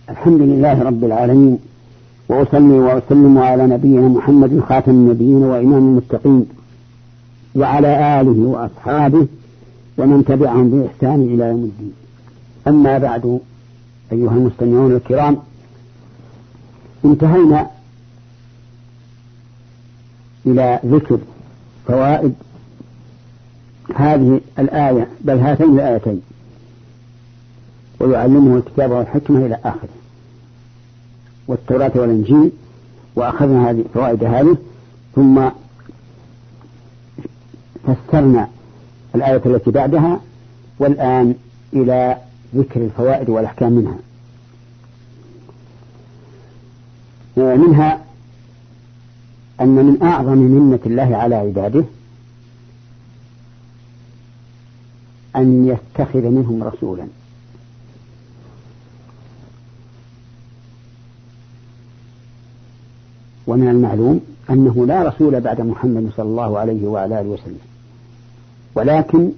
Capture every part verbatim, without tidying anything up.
الحمد لله رب العالمين، وأصلي وأسلم على نبينا محمد خاتم النبيين وإمام المتقين، وعلى آله وأصحابه ومن تبعهم بإحسان إلى يوم الدين. أما بعد، أيها المستمعون الكرام، انتهينا إلى ذكر فوائد هذه الآية، بل هاتين الآيتين، ويعلمه الكتاب والحكمة إلى آخره، والتوراة والإنجيل، وأخذنا هذه فوائد هذه، ثم فسرنا الآية التي بعدها، والآن إلى ذكر الفوائد والأحكام منها. منها أن من أعظم منة الله على عباده أن يتخذ منهم رسولا. ومن المعلوم أنه لا رسول بعد محمد صلى الله عليه وعلى آله وسلم، ولكن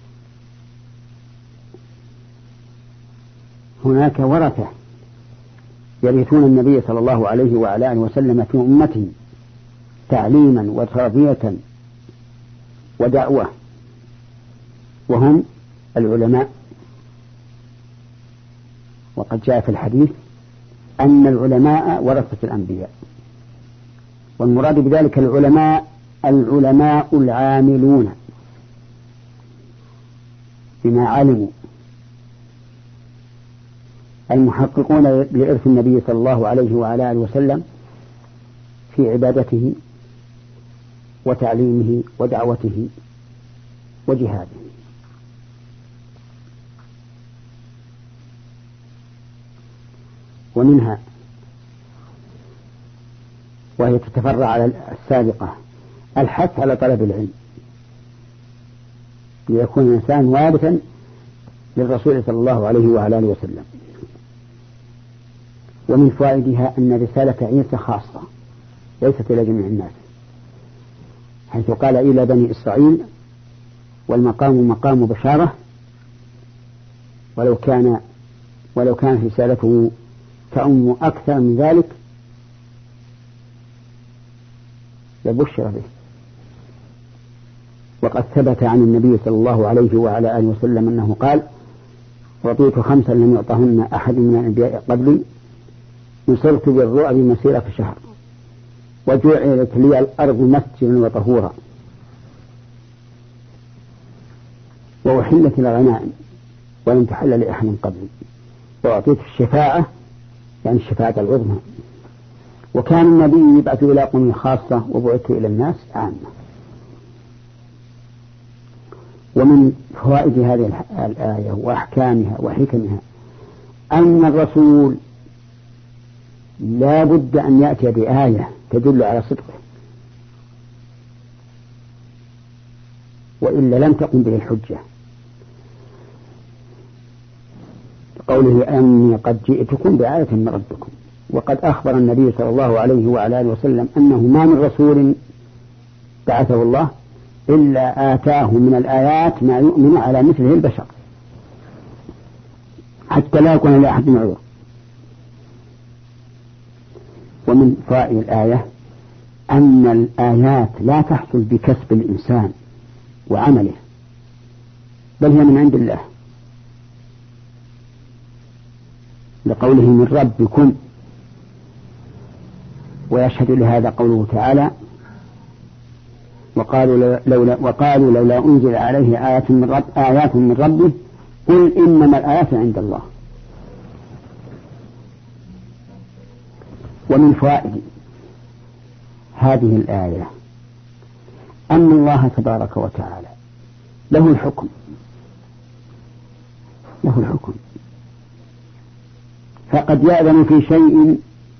هناك ورثة يرثون النبي صلى الله عليه وعلى آله وسلم في أمته تعليما وتربية ودعوة، وهم العلماء. وقد جاء في الحديث أن العلماء ورثة الأنبياء، والمراد بذلك العلماء العلماء العاملون بما علموا، المحققون لإرث النبي صلى الله عليه وعلى آله وسلم في عبادته وتعليمه ودعوته وجهاده. ومنها، وهي تتفرع على السابقة، الحث على طلب العلم ليكون الإنسان وارثا للرسول صلى الله عليه وعلى آله وسلم. ومن فوائدها أن رسالة عيسى خاصة ليست إلى جميع الناس، حيث قال إلى بني إسرائيل، والمقام مقام بشارة، ولو كان ولو كانت رسالته تأم أكثر من ذلك لبشر به. وقد ثبت عن النبي صلى الله عليه وعلى آله وسلم أنه قال: رضيت خمسا لم يعطهن أحد من الأنبياء قبلي، نصرت بالرعب مسيرة شهر، وجعلت لي الأرض مسجدا وطهورا، وأحلت الغنائم ولم تحل لأحد قبلي، وأعطيت الشفاعة، يعني الشفاعة العظمى. وكان النبي يبعث إلى قوم خاصة، وبعث إلى الناس عامة. ومن فوائد هذه الآية وأحكامها وحكمها أن الرسول لا بد أن يأتي بآية تدل على صدقه، وإلا لم تقم به الحجة. قوله أني قد جئتكم بآية من ربكم. وقد أخبر النبي صلى الله عليه وعلى آله وسلم أنه ما من رسول بعثه الله إلا آتاه من الآيات ما يؤمن على مثله البشر، حتى لا يكون لأحد عذر. ومن فوائد الآية أن الآيات لا تحصل بكسب الإنسان وعمله، بل هي من عند الله، لقوله من ربكم. ويشهد لهذا قوله تعالى: وقالوا لولا, وقالوا لولا أنزل عليه آيات من, رب آيات من ربه قل إنما الآيات عند الله. ومن فوائد هذه الآية أن الله تبارك وتعالى له الحكم له الحكم فقد يأذن في شيء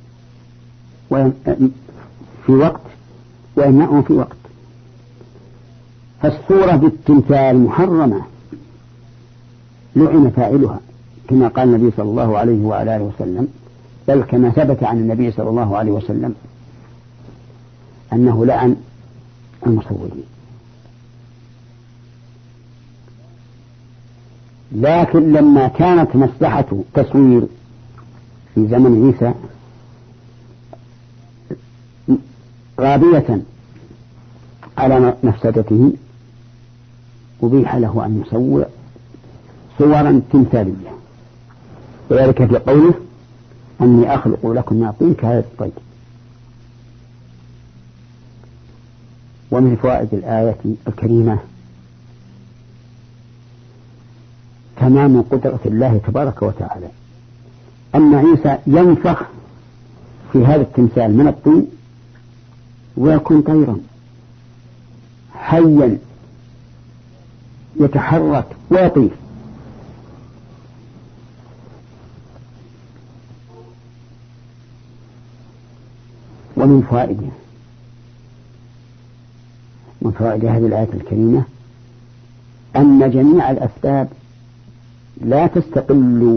في وقت ويمنعه في وقت. فالصورة بالتمثال محرمة لعن فاعلها، كما قال النبي صلى الله عليه وعلى آله وسلم، بل كما ثبت عن النبي صلى الله عليه وسلم أنه لعن المصورين. لكن لما كانت مصلحة تصوير في زمن عيسى غابية على مفسدته أبيح له أن يصور صورا تمثالية، وذلك في قوله أني أخلق لكم من الطين كهذا الطير. ومن فوائد الآية الكريمة تمام قدرة الله تبارك وتعالى، أن عيسى ينفخ في هذا التمثال من الطين ويكون طيرا حيا يتحرك ويطير. ومن فوائده من فوائد هذه الآية الكريمة أن جميع الأسباب لا تستقل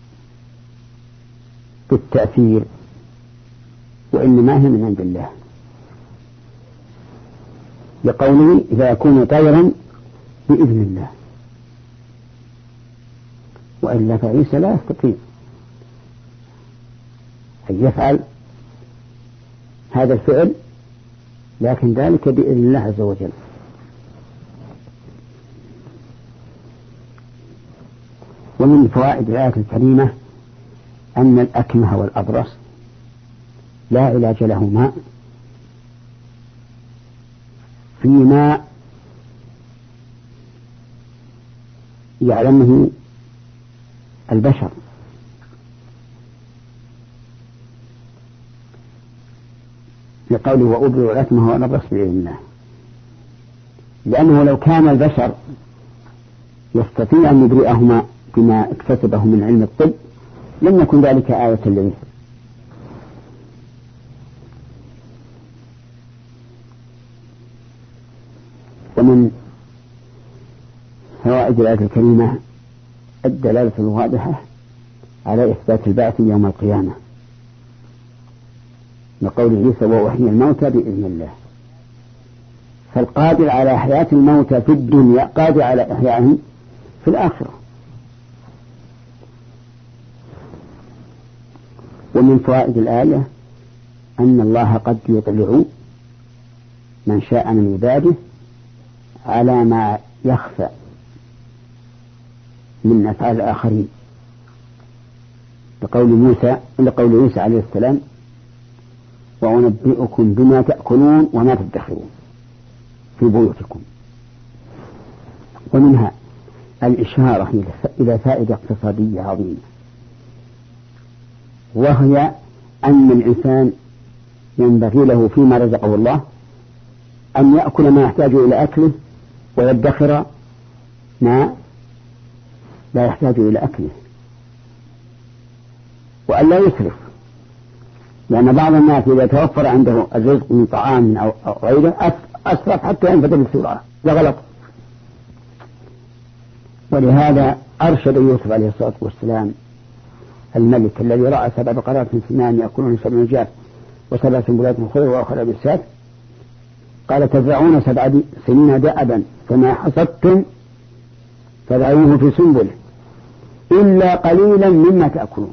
بالتأثير، وإنما هي من عند الله، لقوله إذا يكون طيرا بإذن الله، وإلا فعيسى لا يستطيع أن يفعل هذا الفعل، لكن ذلك بإذن الله عز وجل. ومن فوائد الآية الكريمة أن الأكمه والأبرص لا علاج لهما فيما يعلمه البشر، لقوله وأبرئ الأكمه والأبرص بإذن الله، لأنه لو كان البشر يستطيع أن يبرئهما بما اكتسبه من علم الطب لم يكن ذلك آية للإنسان. ومن فوائد الآية الكريمة الدلالة الواضحة على إثبات البعث يوم القيامة، لقول عيسى وأحيي الموتى بإذن الله، فالقادر على إحياء الموتى في الدنيا قادر على إحيائهم في الآخرة. ومن فوائد الآية أن الله قد يطلع من شاء من عباده على ما يخفى من أفعال الآخرين، لقول موسى لقول عيسى عليه السلام وأنبئكم بما تأكلون وما تدخرون في بيوتكم. ومنها الإشارة إلى فائدة اقتصادية عظيمة، وهي أن الإنسان ينبغي له فيما رزقه الله أن يأكل ما يحتاج إلى أكله ويدخر ما لا يحتاج إلى أكله، وأن لا يسرف، لأن بعض الناس إذا توفر عنده الرزق من طعام أو غيره أسرف حتى ينفذ بسرعة، لا غلط. ولهذا أرشد يوسف عليه الصلاة والسلام الملك الذي رأى سبع بقرات سمان يأكلون سبع نجاف وسبع سنبلات خضر وأخرى بالسات، قال تزرعون سبع سنين دأبا فما حصدتم فدعوه في سنبله إلا قليلا مما تأكلون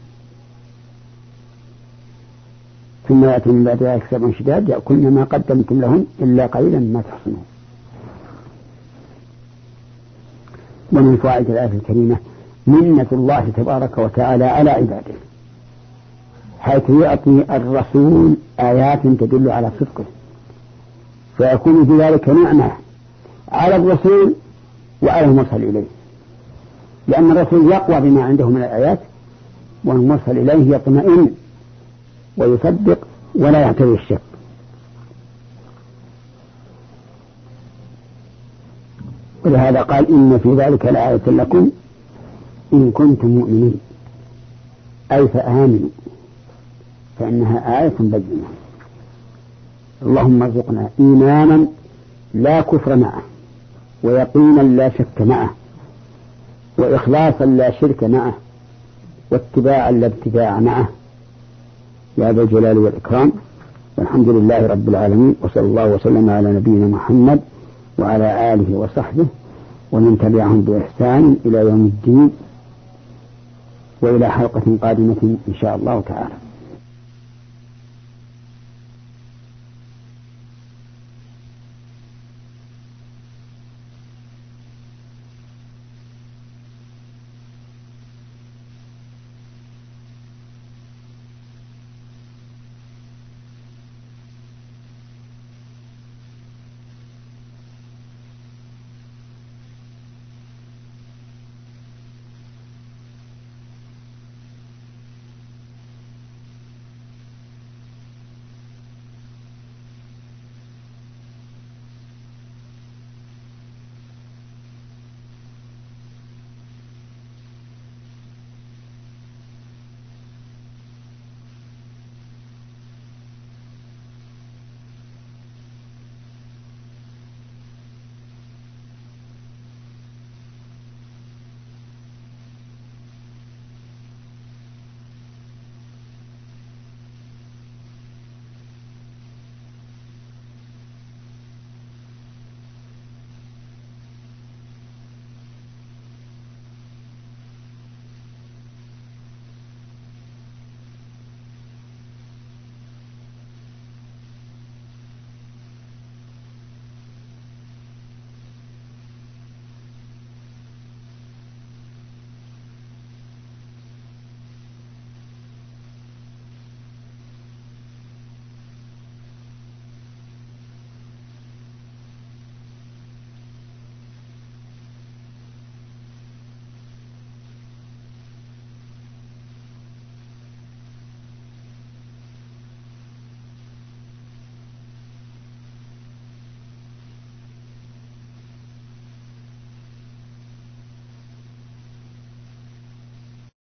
ثم يأتي من بعد ذلك سبع شداد يأكلن ما قدمتم لهم إلا قليلا مما تحصنون. ومن فوائد الآية الكريمة منة الله تبارك وتعالى على عباده، حيث يعطي الرسول آيات تدل على صدقه، فيكون في ذلك نعمة على الرسول وعلى المرسل إليه، لأن الرسول يقوى بما عنده من الآيات والمرسل إليه يطمئن ويصدق ولا يعتري الشك. ولهذا قال إن في ذلك لآية لكم إن كنتم مؤمنين، أي فآمنوا، فإنها آية بينة. اللهم ارزقنا إيمانا لا كفر معه، ويقينا لا شك معه، وإخلاصا لا شرك معه، واتباعا لا ابتداع معه، يا ذا الجلال والإكرام. والحمد لله رب العالمين، وصلى الله وسلم على نبينا محمد وعلى آله وصحبه ومن تبعهم بإحسان إلى يوم الدين. وإلى حلقة قادمة إن شاء الله تعالى.